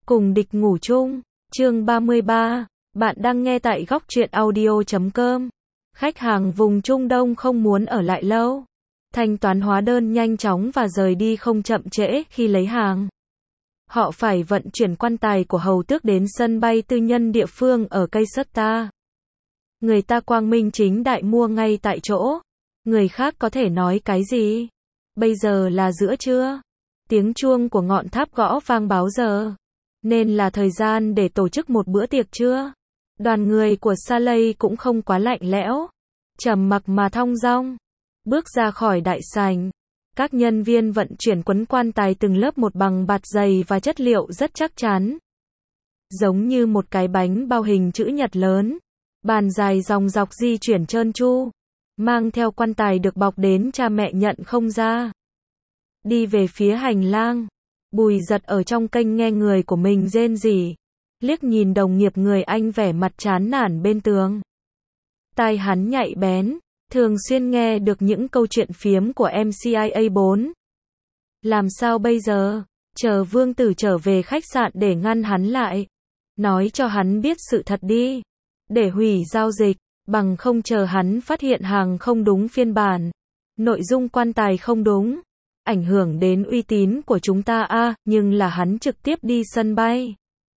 Cùng địch ngủ chung, chương 33, bạn đang nghe tại góc truyện audio.com. Khách hàng vùng Trung Đông không muốn ở lại lâu. Thanh toán hóa đơn nhanh chóng và rời đi không chậm trễ khi lấy hàng. Họ phải vận chuyển quan tài của hầu tước đến sân bay tư nhân địa phương ở Kaysata. Người ta quang minh chính đại mua ngay tại chỗ. Người khác có thể nói cái gì? Bây giờ là giữa trưa. Tiếng chuông của ngọn tháp gõ vang báo giờ. Nên là thời gian để tổ chức một bữa tiệc trưa. Đoàn người của Saleh cũng không quá lạnh lẽo. Trầm mặc mà thong dong. Bước ra khỏi đại sảnh. Các nhân viên vận chuyển quấn quan tài từng lớp một bằng bạt dày và chất liệu rất chắc chắn. Giống như một cái bánh bao hình chữ nhật lớn. Bàn dài dòng dọc di chuyển trơn tru. Mang theo quan tài được bọc đến cha mẹ nhận không ra. Đi về phía hành lang. Bùi Giật ở trong kênh nghe người của mình rên rỉ. Liếc nhìn đồng nghiệp người Anh vẻ mặt chán nản bên tường. Tai hắn nhạy bén. Thường xuyên nghe được những câu chuyện phiếm của MCIA4. Làm sao bây giờ? Chờ Vương Tử trở về khách sạn để ngăn hắn lại. Nói cho hắn biết sự thật đi. Để hủy giao dịch. Bằng không chờ hắn phát hiện hàng không đúng phiên bản. Nội dung quan tài không đúng. Ảnh hưởng đến uy tín của chúng ta nhưng là hắn trực tiếp đi sân bay.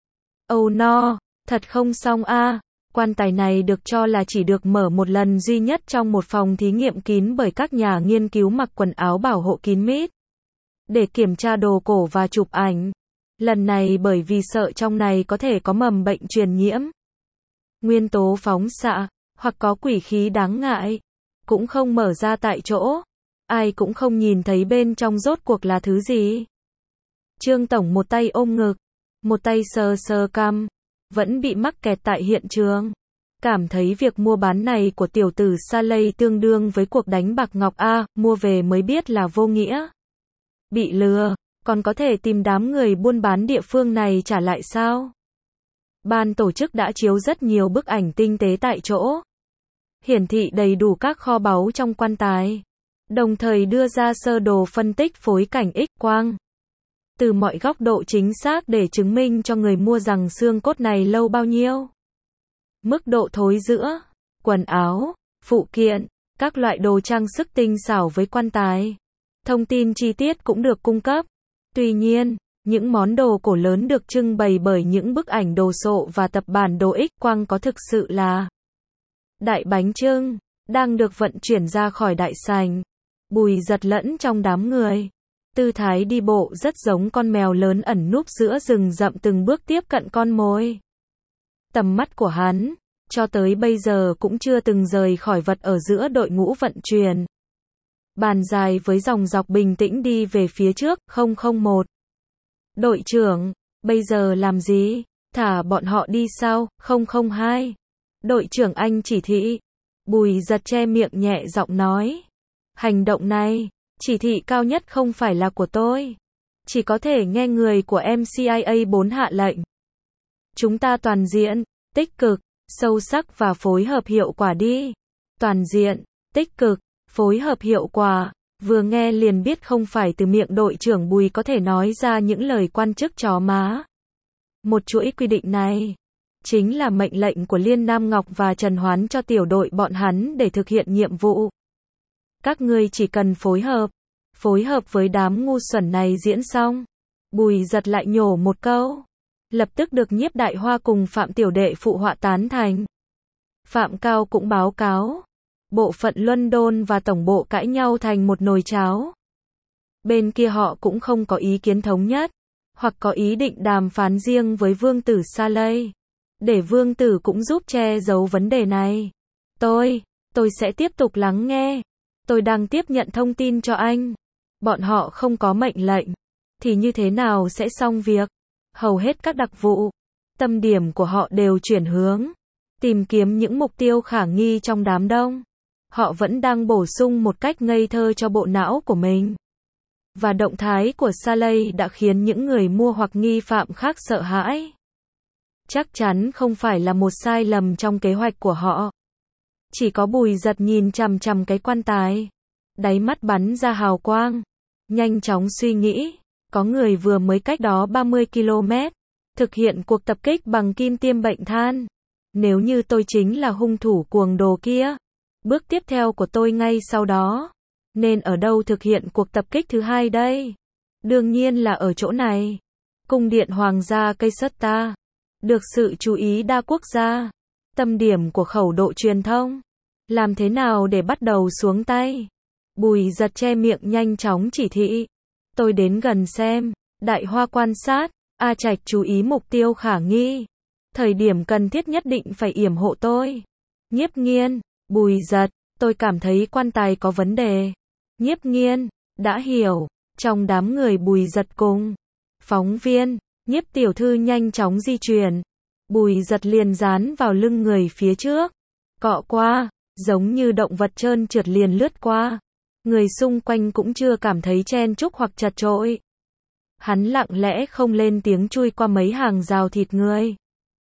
Oh no, thật không xong quan tài này được cho là chỉ được mở một lần duy nhất trong một phòng thí nghiệm kín bởi các nhà nghiên cứu mặc quần áo bảo hộ kín mít. Để kiểm tra đồ cổ và chụp ảnh. Lần này bởi vì sợ trong này có thể có mầm bệnh truyền nhiễm. Nguyên tố phóng xạ, hoặc có quỷ khí đáng ngại. Cũng không mở ra tại chỗ. Ai cũng không nhìn thấy bên trong rốt cuộc là thứ gì. Trương Tổng một tay ôm ngực, một tay sờ sờ cằm, vẫn bị mắc kẹt tại hiện trường. Cảm thấy việc mua bán này của tiểu tử Saleh tương đương với cuộc đánh bạc ngọc mua về mới biết là vô nghĩa. Bị lừa, còn có thể tìm đám người buôn bán địa phương này trả lại sao? Ban tổ chức đã chiếu rất nhiều bức ảnh tinh tế tại chỗ. Hiển thị đầy đủ các kho báu trong quan tài. Đồng thời đưa ra sơ đồ phân tích phối cảnh X-quang. Từ mọi góc độ chính xác để chứng minh cho người mua rằng xương cốt này lâu bao nhiêu. Mức độ thối rữa, quần áo, phụ kiện, các loại đồ trang sức tinh xảo với quan tài. Thông tin chi tiết cũng được cung cấp. Tuy nhiên, những món đồ cổ lớn được trưng bày bởi những bức ảnh đồ sộ và tập bản đồ X-quang có thực sự là đại bánh chưng, đang được vận chuyển ra khỏi đại sảnh. Bùi Giật lẫn trong đám người. Tư thái đi bộ rất giống con mèo lớn ẩn núp giữa rừng rậm từng bước tiếp cận con mồi. Tầm mắt của hắn, cho tới bây giờ cũng chưa từng rời khỏi vật ở giữa đội ngũ vận chuyển. Bàn dài với dòng dọc bình tĩnh đi về phía trước, 001. Đội trưởng, bây giờ làm gì? Thả bọn họ đi sao? 002. Đội trưởng anh chỉ thị. Bùi Giật che miệng nhẹ giọng nói. Hành động này, chỉ thị cao nhất không phải là của tôi. Chỉ có thể nghe người của MCIA4 hạ lệnh. Chúng ta toàn diện, tích cực, sâu sắc và phối hợp hiệu quả đi. Toàn diện, tích cực, phối hợp hiệu quả. Vừa nghe liền biết không phải từ miệng đội trưởng Bùi có thể nói ra những lời quan chức chó má. Một chuỗi quy định này chính là mệnh lệnh của Liên Nam Ngọc và Trần Hoán cho tiểu đội bọn hắn để thực hiện nhiệm vụ. Các ngươi chỉ cần phối hợp với đám ngu xuẩn này diễn xong. Bùi Giật lại nhổ một câu. Lập tức được Nhiếp Đại Hoa cùng Phạm Tiểu Đệ phụ họa tán thành. Phạm Cao cũng báo cáo. Bộ phận London và tổng bộ cãi nhau thành một nồi cháo. Bên kia họ cũng không có ý kiến thống nhất, hoặc có ý định đàm phán riêng với Vương Tử Saleh. Để Vương Tử cũng giúp che giấu vấn đề này. Tôi sẽ tiếp tục lắng nghe. Tôi đang tiếp nhận thông tin cho anh. Bọn họ không có mệnh lệnh. Thì như thế nào sẽ xong việc? Hầu hết các đặc vụ. Tâm điểm của họ đều chuyển hướng. Tìm kiếm những mục tiêu khả nghi trong đám đông. Họ vẫn đang bổ sung một cách ngây thơ cho bộ não của mình. Và động thái của Saleh đã khiến những người mua hoặc nghi phạm khác sợ hãi. Chắc chắn không phải là một sai lầm trong kế hoạch của họ. Chỉ có Bùi Giật nhìn chằm chằm cái quan tài. Đáy mắt bắn ra hào quang. Nhanh chóng suy nghĩ. Có người vừa mới cách đó 30 km. thực hiện cuộc tập kích bằng kim tiêm bệnh than. Nếu như tôi chính là hung thủ cuồng đồ kia, bước tiếp theo của tôi ngay sau đó, nên ở đâu thực hiện cuộc tập kích thứ hai đây? Đương nhiên là ở chỗ này. Cung điện Hoàng gia Caserta, được sự chú ý đa quốc gia, tâm điểm của khẩu độ truyền thông. Làm thế nào để bắt đầu xuống tay? Bùi Giật che miệng nhanh chóng chỉ thị. Tôi đến gần xem. Đại Hoa quan sát. A Trạch chú ý mục tiêu khả nghi. Thời điểm cần thiết nhất định phải yểm hộ tôi. Nhiếp Nghiên. Bùi Giật. Tôi cảm thấy quan tài có vấn đề. Nhiếp Nghiên. Đã hiểu. Trong đám người Bùi Giật cùng phóng viên, Nhiếp tiểu thư nhanh chóng di chuyển. Bùi Giật liền dán vào lưng người phía trước. Cọ qua, giống như động vật trơn trượt liền lướt qua. Người xung quanh cũng chưa cảm thấy chen chúc hoặc chật chội. Hắn lặng lẽ không lên tiếng chui qua mấy hàng rào thịt người.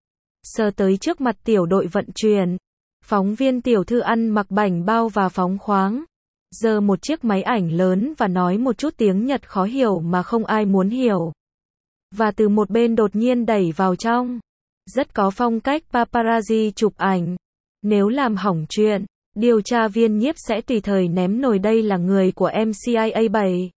Sờ tới trước mặt tiểu đội vận chuyển. Phóng viên tiểu thư ăn mặc bảnh bao và phóng khoáng. Giơ một chiếc máy ảnh lớn và nói một chút tiếng Nhật khó hiểu mà không ai muốn hiểu. Và từ một bên đột nhiên đẩy vào trong. Rất có phong cách paparazzi chụp ảnh. Nếu làm hỏng chuyện, điều tra viên Nhiếp sẽ tùy thời ném nồi đây là người của MCIA 7.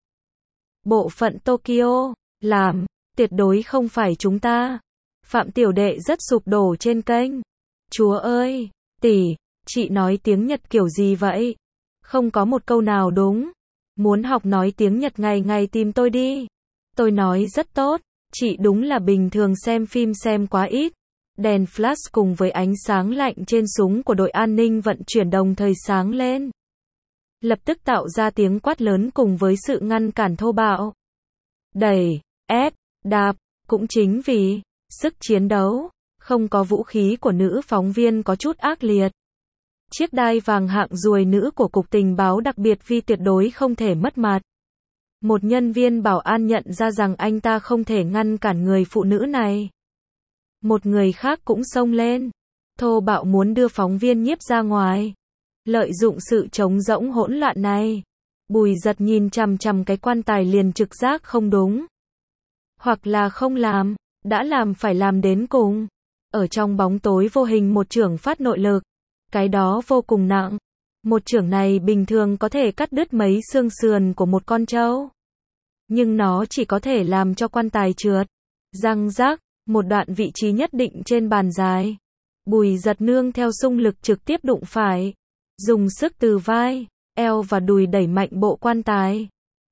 Bộ phận Tokyo, làm, tuyệt đối không phải chúng ta. Phạm tiểu đệ rất sụp đổ trên kênh. Chúa ơi, tỷ, chị nói tiếng Nhật kiểu gì vậy? Không có một câu nào đúng. Muốn học nói tiếng Nhật ngày ngày tìm tôi đi. Tôi nói rất tốt, chị đúng là bình thường xem phim xem quá ít. Đèn flash cùng với ánh sáng lạnh trên súng của đội an ninh vận chuyển đồng thời sáng lên. Lập tức tạo ra tiếng quát lớn cùng với sự ngăn cản thô bạo. Đẩy, ép, đạp, cũng chính vì sức chiến đấu, không có vũ khí của nữ phóng viên có chút ác liệt. Chiếc đai vàng hạng ruồi nữ của Cục Tình báo đặc biệt Vi tuyệt đối không thể mất mặt. Một nhân viên bảo an nhận ra rằng anh ta không thể ngăn cản người phụ nữ này. Một người khác cũng xông lên. Thô bạo muốn đưa phóng viên Nhiếp ra ngoài. Lợi dụng sự trống rỗng hỗn loạn này. Bùi Giật nhìn chằm chằm cái quan tài liền trực giác không đúng. Hoặc là không làm, đã làm phải làm đến cùng. Ở trong bóng tối vô hình một chưởng phát nội lực. Cái đó vô cùng nặng. Một chưởng này bình thường có thể cắt đứt mấy xương sườn của một con trâu. Nhưng nó chỉ có thể làm cho quan tài trượt. Răng rác, một đoạn vị trí nhất định trên bàn dài. Bùi Giật nương theo xung lực trực tiếp đụng phải. Dùng sức từ vai, eo và đùi đẩy mạnh bộ quan tài.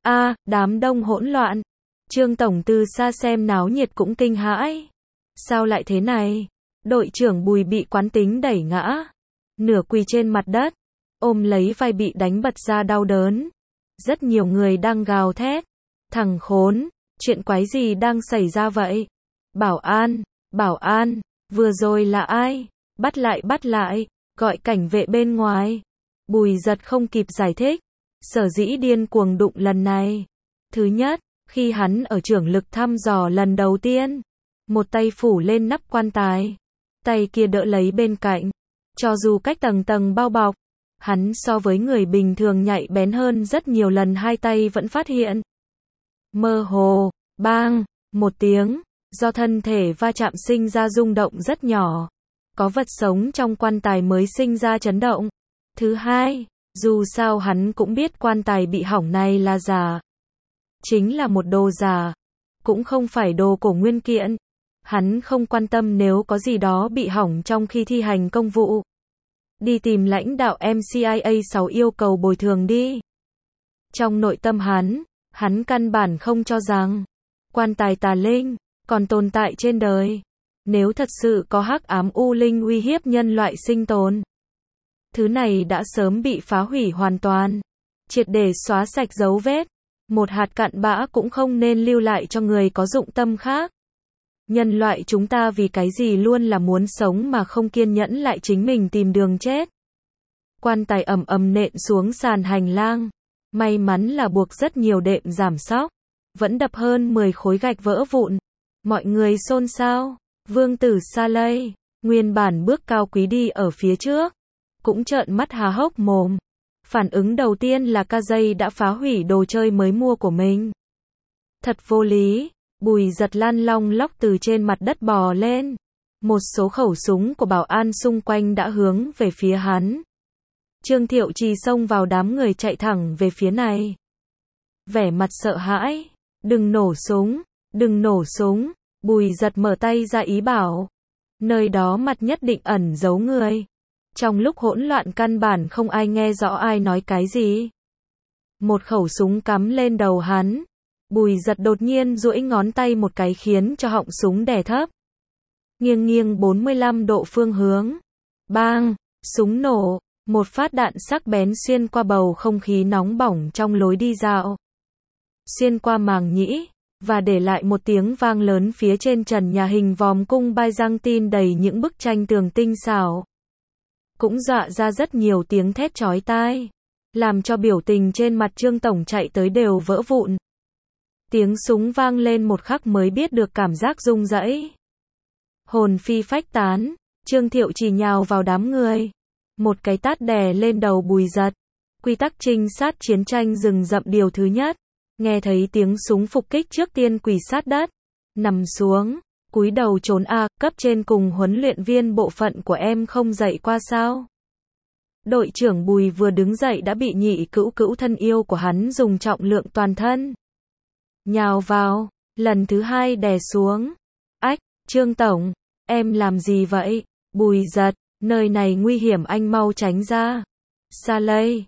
Đám đông hỗn loạn. Trương Tổng từ xa xem náo nhiệt cũng kinh hãi. Sao lại thế này? Đội trưởng Bùi bị quán tính đẩy ngã. Nửa quỳ trên mặt đất. Ôm lấy vai bị đánh bật ra đau đớn. Rất nhiều người đang gào thét. Thằng khốn, chuyện quái gì đang xảy ra vậy? Bảo an, vừa rồi là ai? Bắt lại, gọi cảnh vệ bên ngoài. Bùi Giật không kịp giải thích. Sở dĩ điên cuồng đụng lần này. Thứ nhất, khi hắn ở trưởng lực thăm dò lần đầu tiên. Một tay phủ lên nắp quan tài. Tay kia đỡ lấy bên cạnh. Cho dù cách tầng tầng bao bọc. Hắn so với người bình thường nhạy bén hơn rất nhiều lần hai tay vẫn phát hiện. Mơ hồ, bang, một tiếng. Do thân thể va chạm sinh ra rung động rất nhỏ. Có vật sống trong quan tài mới sinh ra chấn động. Thứ hai, dù sao hắn cũng biết quan tài bị hỏng này là giả. Chính là một đồ giả. Cũng không phải đồ cổ nguyên kiện. Hắn không quan tâm nếu có gì đó bị hỏng trong khi thi hành công vụ. Đi tìm lãnh đạo MCIA 6 yêu cầu bồi thường đi. Trong nội tâm hắn căn bản không cho rằng quan tài tà linh còn tồn tại trên đời. Nếu thật sự có hắc ám u linh uy hiếp nhân loại sinh tồn, thứ này đã sớm bị phá hủy hoàn toàn, triệt để xóa sạch dấu vết. Một hạt cặn bã cũng không nên lưu lại cho người có dụng tâm khác. Nhân loại chúng ta vì cái gì luôn là muốn sống mà không kiên nhẫn lại chính mình tìm đường chết. Quan tài ầm ầm nện xuống sàn hành lang. May mắn là buộc rất nhiều đệm giảm xóc. Vẫn đập hơn 10 khối gạch vỡ vụn. Mọi người xôn xao. Vương tử Sa Lây, nguyên bản bước cao quý đi ở phía trước, cũng trợn mắt há hốc mồm. Phản ứng đầu tiên là Kazay đã phá hủy đồ chơi mới mua của mình. Thật vô lý, Bùi Giật lăn long lóc từ trên mặt đất bò lên. Một số khẩu súng của bảo an xung quanh đã hướng về phía hắn. Trương Thiệu Trì xông vào đám người chạy thẳng về phía này. Vẻ mặt sợ hãi. Đừng nổ súng, đừng nổ súng. Bùi Giật mở tay ra ý bảo. Nơi đó mặt nhất định ẩn giấu người. Trong lúc hỗn loạn căn bản không ai nghe rõ ai nói cái gì. Một khẩu súng cắm lên đầu hắn. Bùi Giật đột nhiên duỗi ngón tay một cái khiến cho họng súng đè thấp. Nghiêng nghiêng 45 độ phương hướng. Bang, súng nổ. Một phát đạn sắc bén xuyên qua bầu không khí nóng bỏng trong lối đi dạo. Xuyên qua màng nhĩ, và để lại một tiếng vang lớn phía trên trần nhà hình vòm cung Byzantine đầy những bức tranh tường tinh xảo. Cũng dọa ra rất nhiều tiếng thét chói tai, làm cho biểu tình trên mặt Trương Tổng chạy tới đều vỡ vụn. Tiếng súng vang lên một khắc mới biết được cảm giác rung rẩy. Hồn phi phách tán, Trương Thiệu Trì nhào vào đám người. Một cái tát đè lên đầu Bùi Giật. Quy tắc trinh sát chiến tranh rừng rậm điều thứ nhất. Nghe thấy tiếng súng phục kích trước tiên quỳ sát đất. Nằm xuống, cúi đầu trốn cấp trên cùng huấn luyện viên bộ phận của em không dạy qua sao? Đội trưởng Bùi vừa đứng dậy đã bị nhị cữu cữu thân yêu của hắn dùng trọng lượng toàn thân. Nhào vào, lần thứ hai đè xuống. Ách, Trương Tổng, em làm gì vậy? Bùi Giật, nơi này nguy hiểm anh mau tránh ra. Sa Lây,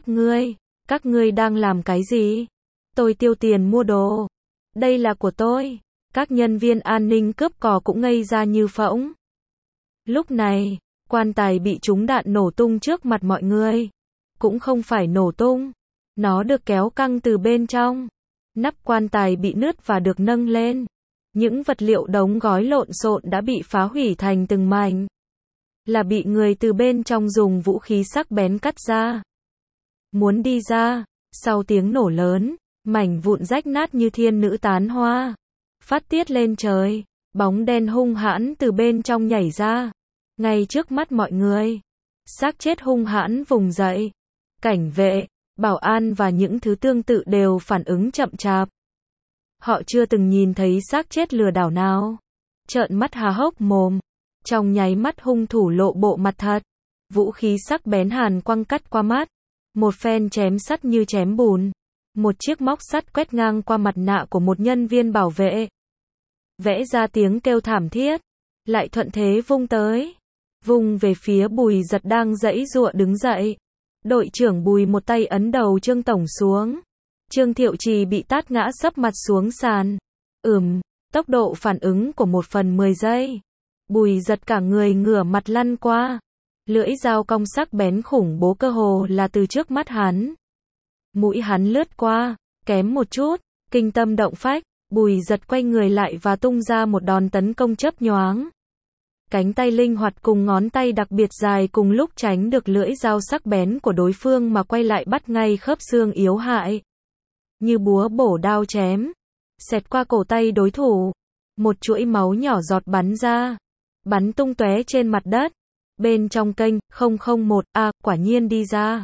các ngươi đang làm cái gì? Tôi tiêu tiền mua đồ. Đây là của tôi. Các nhân viên an ninh cướp cò cũng ngây ra như phỗng. Lúc này, quan tài bị trúng đạn nổ tung trước mặt mọi người. Cũng không phải nổ tung. Nó được kéo căng từ bên trong. Nắp quan tài bị nứt và được nâng lên. Những vật liệu đóng gói lộn xộn đã bị phá hủy thành từng mảnh. Là bị người từ bên trong dùng vũ khí sắc bén cắt ra. Muốn đi ra, sau tiếng nổ lớn, mảnh vụn rách nát như thiên nữ tán hoa. Phát tiết lên trời, bóng đen hung hãn từ bên trong nhảy ra. Ngay trước mắt mọi người, xác chết hung hãn vùng dậy. Cảnh vệ, bảo an và những thứ tương tự đều phản ứng chậm chạp. Họ chưa từng nhìn thấy xác chết lừa đảo nào. Trợn mắt há hốc mồm. Trong nháy mắt hung thủ lộ bộ mặt thật. Vũ khí sắc bén hàn quăng cắt qua mắt. Một phen chém sắt như chém bùn. Một chiếc móc sắt quét ngang qua mặt nạ của một nhân viên bảo vệ. Vẽ ra tiếng kêu thảm thiết. Lại thuận thế vung tới. Vung về phía Bùi Giật đang giãy giụa đứng dậy. Đội trưởng Bùi một tay ấn đầu Trương Tổng xuống. Trương Thiệu Trì bị tát ngã sấp mặt xuống sàn. Tốc độ phản ứng của 1/10 giây. Bùi Giật cả người ngửa mặt lăn qua. Lưỡi dao cong sắc bén khủng bố cơ hồ là từ trước mắt hắn. Mũi hắn lướt qua, kém một chút, kinh tâm động phách. Bùi Giật quay người lại và tung ra một đòn tấn công chớp nhoáng. Cánh tay linh hoạt cùng ngón tay đặc biệt dài cùng lúc tránh được lưỡi dao sắc bén của đối phương mà quay lại bắt ngay khớp xương yếu hại. Như búa bổ đao chém. Xẹt qua cổ tay đối thủ. Một chuỗi máu nhỏ giọt bắn ra. Bắn tung tóe trên mặt đất. Bên trong kênh 001 quả nhiên đi ra.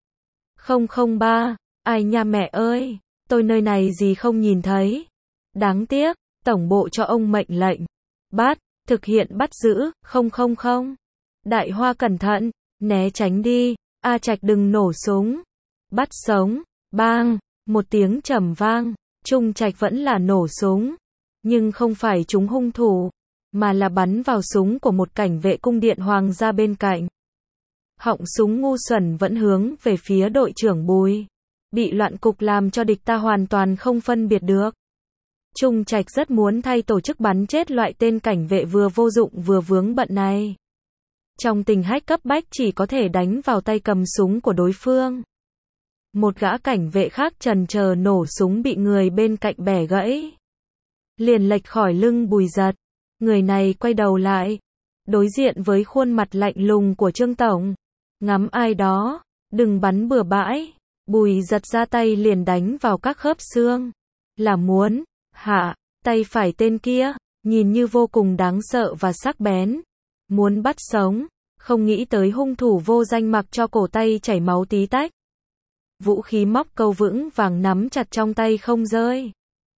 003, ai nha mẹ ơi, tôi nơi này gì không nhìn thấy. Đáng tiếc, tổng bộ cho ông mệnh lệnh. Thực hiện bắt giữ, 000. Đại Hoa cẩn thận, né tránh đi, Trạch đừng nổ súng. Bắt sống, bang, một tiếng trầm vang, Trung Trạch vẫn là nổ súng. Nhưng không phải trúng hung thủ, mà là bắn vào súng của một cảnh vệ cung điện hoàng gia bên cạnh. Họng súng ngu xuẩn vẫn hướng về phía đội trưởng Bùi. Bị loạn cục làm cho địch ta hoàn toàn không phân biệt được. Trung Trạch rất muốn thay tổ chức bắn chết loại tên cảnh vệ vừa vô dụng vừa vướng bận này. Trong tình hách cấp bách chỉ có thể đánh vào tay cầm súng của đối phương. Một gã cảnh vệ khác chần chờ nổ súng bị người bên cạnh bẻ gãy. Liền lệch khỏi lưng Bùi Giật. Người này quay đầu lại. Đối diện với khuôn mặt lạnh lùng của Trương Tổng. Ngắm ai đó, đừng bắn bừa bãi. Bùi Giật ra tay liền đánh vào các khớp xương. Là muốn hạ tay phải tên kia, nhìn như vô cùng đáng sợ và sắc bén. Muốn bắt sống, không nghĩ tới hung thủ vô danh mặc cho cổ tay chảy máu tí tách. Vũ khí móc câu vững vàng nắm chặt trong tay không rơi.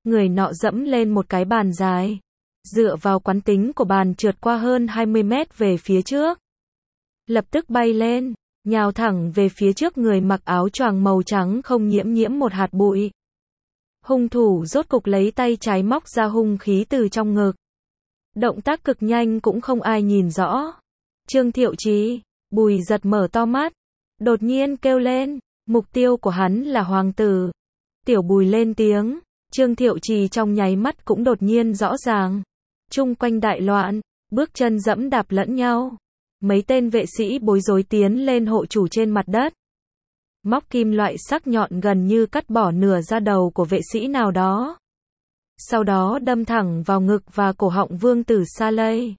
Người nọ dẫm lên một cái bàn dài. Dựa vào quán tính của bàn trượt qua hơn 20 mét về phía trước. Lập tức bay lên, nhào thẳng về phía trước người mặc áo choàng màu trắng không nhiễm một hạt bụi. Hung thủ rốt cục lấy tay trái móc ra hung khí từ trong ngực. Động tác cực nhanh cũng không ai nhìn rõ. Trương Thiệu Chí, Bùi Giật mở to mắt, đột nhiên kêu lên, mục tiêu của hắn là hoàng tử. Tiểu Bùi lên tiếng, Trương Thiệu Chí trong nháy mắt cũng đột nhiên rõ ràng. Chung quanh đại loạn, bước chân dẫm đạp lẫn nhau. Mấy tên vệ sĩ bối rối tiến lên hộ chủ trên mặt đất. Móc kim loại sắc nhọn gần như cắt bỏ nửa da đầu của vệ sĩ nào đó. Sau đó đâm thẳng vào ngực và cổ họng vương tử Saleh.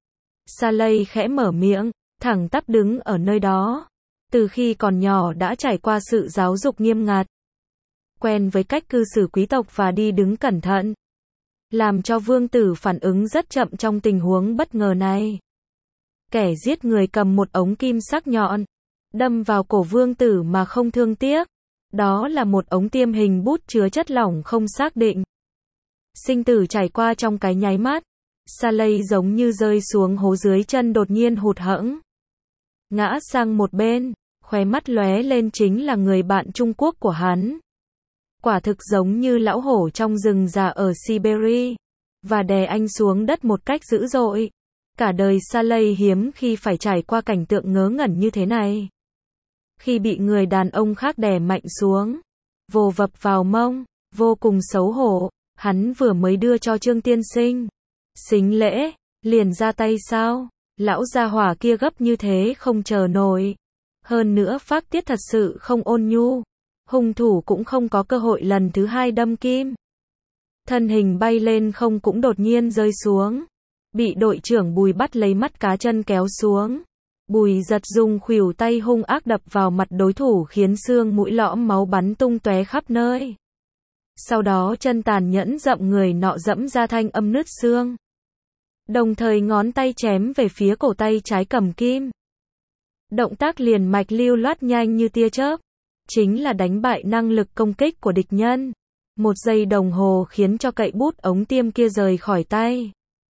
Saleh khẽ mở miệng, thẳng tắp đứng ở nơi đó. Từ khi còn nhỏ đã trải qua sự giáo dục nghiêm ngặt. Quen với cách cư xử quý tộc và đi đứng cẩn thận. Làm cho vương tử phản ứng rất chậm trong tình huống bất ngờ này. Kẻ giết người cầm một ống kim sắc nhọn, đâm vào cổ vương tử mà không thương tiếc. Đó là một ống tiêm hình bút chứa chất lỏng không xác định. Sinh tử trải qua trong cái nháy mắt. Saleh giống như rơi xuống hố dưới chân đột nhiên hụt hẫng. Ngã sang một bên, khóe mắt lóe lên chính là người bạn Trung Quốc của hắn. Quả thực giống như lão hổ trong rừng già ở Siberia. Và đè anh xuống đất một cách dữ dội. Cả đời Saleh hiếm khi phải trải qua cảnh tượng ngớ ngẩn như thế này. Khi bị người đàn ông khác đè mạnh xuống, vồ vập vào mông, vô cùng xấu hổ, hắn vừa mới đưa cho Trương tiên sinh sính lễ, liền ra tay sao? Lão gia hỏa kia gấp như thế không chờ nổi. Hơn nữa phác tiết thật sự không ôn nhu. Hung thủ cũng không có cơ hội lần thứ hai đâm kim. Thân hình bay lên không cũng đột nhiên rơi xuống. Bị đội trưởng Bùi bắt lấy mắt cá chân kéo xuống. Bùi Giật dùng khuỷu tay hung ác đập vào mặt đối thủ khiến xương mũi lõm máu bắn tung tóe khắp nơi. Sau đó chân tàn nhẫn dậm người nọ dẫm ra thanh âm nứt xương. Đồng thời ngón tay chém về phía cổ tay trái cầm kim. Động tác liền mạch lưu loát nhanh như tia chớp. Chính là đánh bại năng lực công kích của địch nhân. Một giây đồng hồ khiến cho cậy bút ống tiêm kia rời khỏi tay.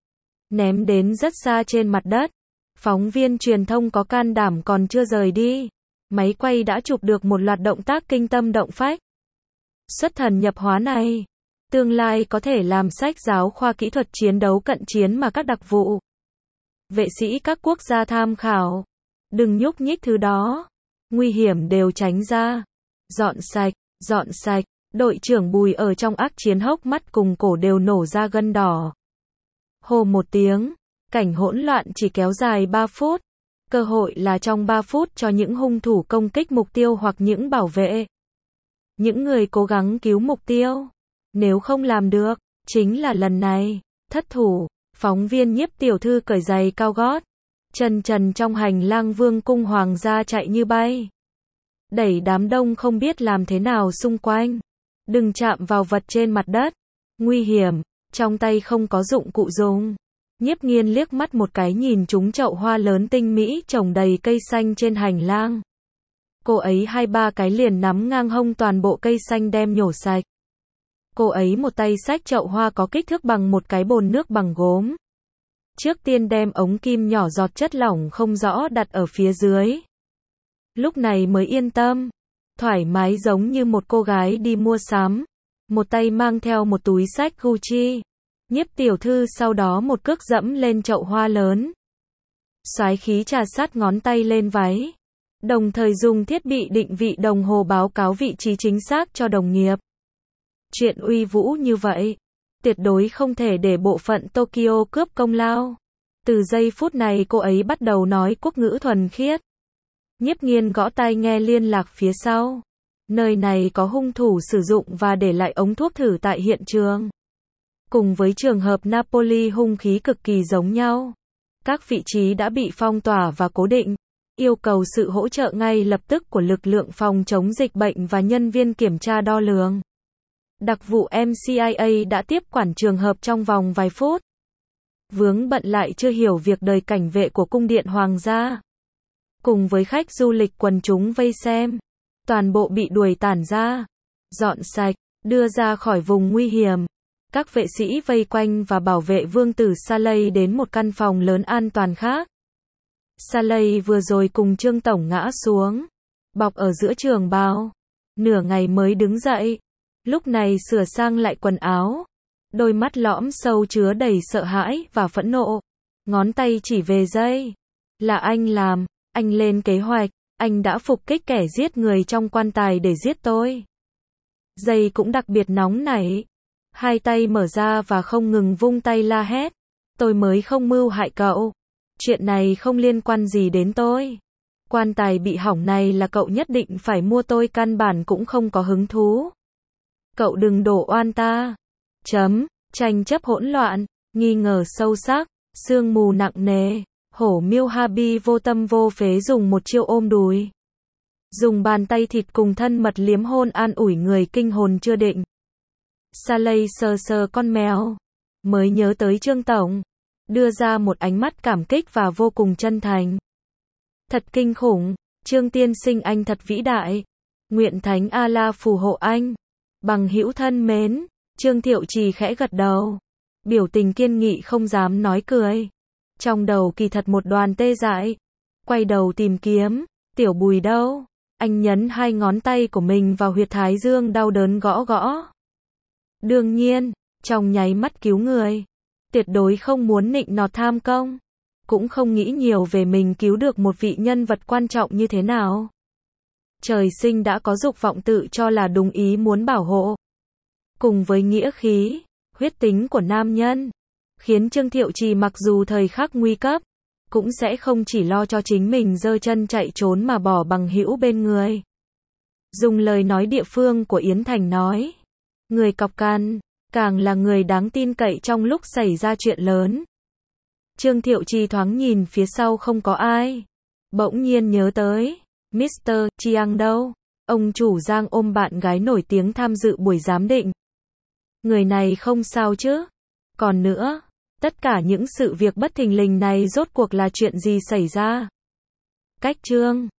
Ném đến rất xa trên mặt đất. Phóng viên truyền thông có can đảm còn chưa rời đi. Máy quay đã chụp được một loạt động tác kinh tâm động phách. Xuất thần nhập hóa này. Tương lai có thể làm sách giáo khoa kỹ thuật chiến đấu cận chiến mà các đặc vụ. Vệ sĩ các quốc gia tham khảo. Đừng nhúc nhích thứ đó. Nguy hiểm đều tránh ra. Dọn sạch, dọn sạch. Đội trưởng Bùi ở trong ác chiến hốc mắt cùng cổ đều nổ ra gân đỏ. Hô một tiếng. Cảnh hỗn loạn chỉ kéo dài 3 phút. Cơ hội là trong 3 phút cho những hung thủ công kích mục tiêu hoặc những bảo vệ. Những người cố gắng cứu mục tiêu. Nếu không làm được, chính là lần này, thất thủ. Phóng viên Nhiếp tiểu thư cởi giày cao gót. Chân trần trong hành lang vương cung hoàng gia chạy như bay. Đẩy đám đông không biết làm thế nào xung quanh. Đừng chạm vào vật trên mặt đất. Nguy hiểm, trong tay không có dụng cụ dùng. Nhiếp Nghiên liếc mắt một cái nhìn trúng chậu hoa lớn tinh mỹ trồng đầy cây xanh trên hành lang. Cô ấy 2-3 cái liền nắm ngang hông toàn bộ cây xanh đem nhổ sạch. Cô ấy một tay xách chậu hoa có kích thước bằng một cái bồn nước bằng gốm. Trước tiên đem ống kim nhỏ giọt chất lỏng không rõ đặt ở phía dưới. Lúc này mới yên tâm. Thoải mái giống như một cô gái đi mua sắm. Một tay mang theo một túi xách Gucci. Nhiếp tiểu thư sau đó một cước dẫm lên chậu hoa lớn. Soái khí trà sát ngón tay lên váy. Đồng thời dùng thiết bị định vị đồng hồ báo cáo vị trí chính xác cho đồng nghiệp. Chuyện uy vũ như vậy, tuyệt đối không thể để bộ phận Tokyo cướp công lao. Từ giây phút này cô ấy bắt đầu nói quốc ngữ thuần khiết. Nhiếp Nghiên gõ tai nghe liên lạc phía sau. Nơi này có hung thủ sử dụng và để lại ống thuốc thử tại hiện trường. Cùng với trường hợp Napoli hung khí cực kỳ giống nhau. Các vị trí đã bị phong tỏa và cố định. Yêu cầu sự hỗ trợ ngay lập tức của lực lượng phòng chống dịch bệnh và nhân viên kiểm tra đo lường. Đặc vụ MCIA đã tiếp quản trường hợp trong vòng vài phút. Vướng bận lại chưa hiểu việc đời cảnh vệ của cung điện hoàng gia. Cùng với khách du lịch quần chúng vây xem. Toàn bộ bị đuổi tản ra. Dọn sạch, đưa ra khỏi vùng nguy hiểm. Các vệ sĩ vây quanh và bảo vệ vương tử Saleh đến một căn phòng lớn an toàn khác. Saleh vừa rồi cùng Trương Tổng ngã xuống, bọc ở giữa trường bào. Nửa ngày mới đứng dậy. Lúc này sửa sang lại quần áo. Đôi mắt lõm sâu chứa đầy sợ hãi và phẫn nộ. Ngón tay chỉ về dây. Là anh làm, anh lên kế hoạch, anh đã phục kích kẻ giết người trong quan tài để giết tôi. Dây cũng đặc biệt nóng nảy. Hai tay mở ra và không ngừng vung tay la hét. Tôi mới không mưu hại cậu. Chuyện này không liên quan gì đến tôi. Quan tài bị hỏng này là cậu nhất định phải mua, tôi căn bản cũng không có hứng thú. Cậu đừng đổ oan ta. Tranh chấp hỗn loạn, nghi ngờ sâu sắc, sương mù nặng nề. Hổ Miêu Habi vô tâm vô phế dùng một chiêu ôm đùi. Dùng bàn tay thịt cùng thân mật liếm hôn an ủi người kinh hồn chưa định. Saleh sờ sờ con mèo. Mới nhớ tới Trương Tổng. Đưa ra một ánh mắt cảm kích và vô cùng chân thành. Thật kinh khủng, Trương tiên sinh anh thật vĩ đại. Nguyện Thánh A-la phù hộ anh. Bằng hữu thân mến, Trương Thiệu Trì khẽ gật đầu. Biểu tình kiên nghị không dám nói cười. Trong đầu kỳ thật một đoàn tê dại. Quay đầu tìm kiếm, Tiểu Bùi đâu? Anh nhấn hai ngón tay của mình vào huyệt thái dương đau đớn gõ gõ. Đương nhiên, trong nháy mắt cứu người. Tuyệt đối không muốn nịnh nọt tham công. Cũng không nghĩ nhiều về mình cứu được một vị nhân vật quan trọng như thế nào. Trời sinh đã có dục vọng tự cho là đúng ý muốn bảo hộ. Cùng với nghĩa khí, huyết tính của nam nhân, khiến Trương Thiệu Trì mặc dù thời khắc nguy cấp, cũng sẽ không chỉ lo cho chính mình giơ chân chạy trốn mà bỏ bằng hữu bên người. Dùng lời nói địa phương của Yến Thành nói, người cọc cằn, càng là người đáng tin cậy trong lúc xảy ra chuyện lớn. Trương Thiệu Trì thoáng nhìn phía sau không có ai. Bỗng nhiên nhớ tới, Mr. Chiang đâu? Ông chủ Giang ôm bạn gái nổi tiếng tham dự buổi giám định. Người này không sao chứ? Còn nữa, tất cả những sự việc bất thình lình này rốt cuộc là chuyện gì xảy ra? Cách Trương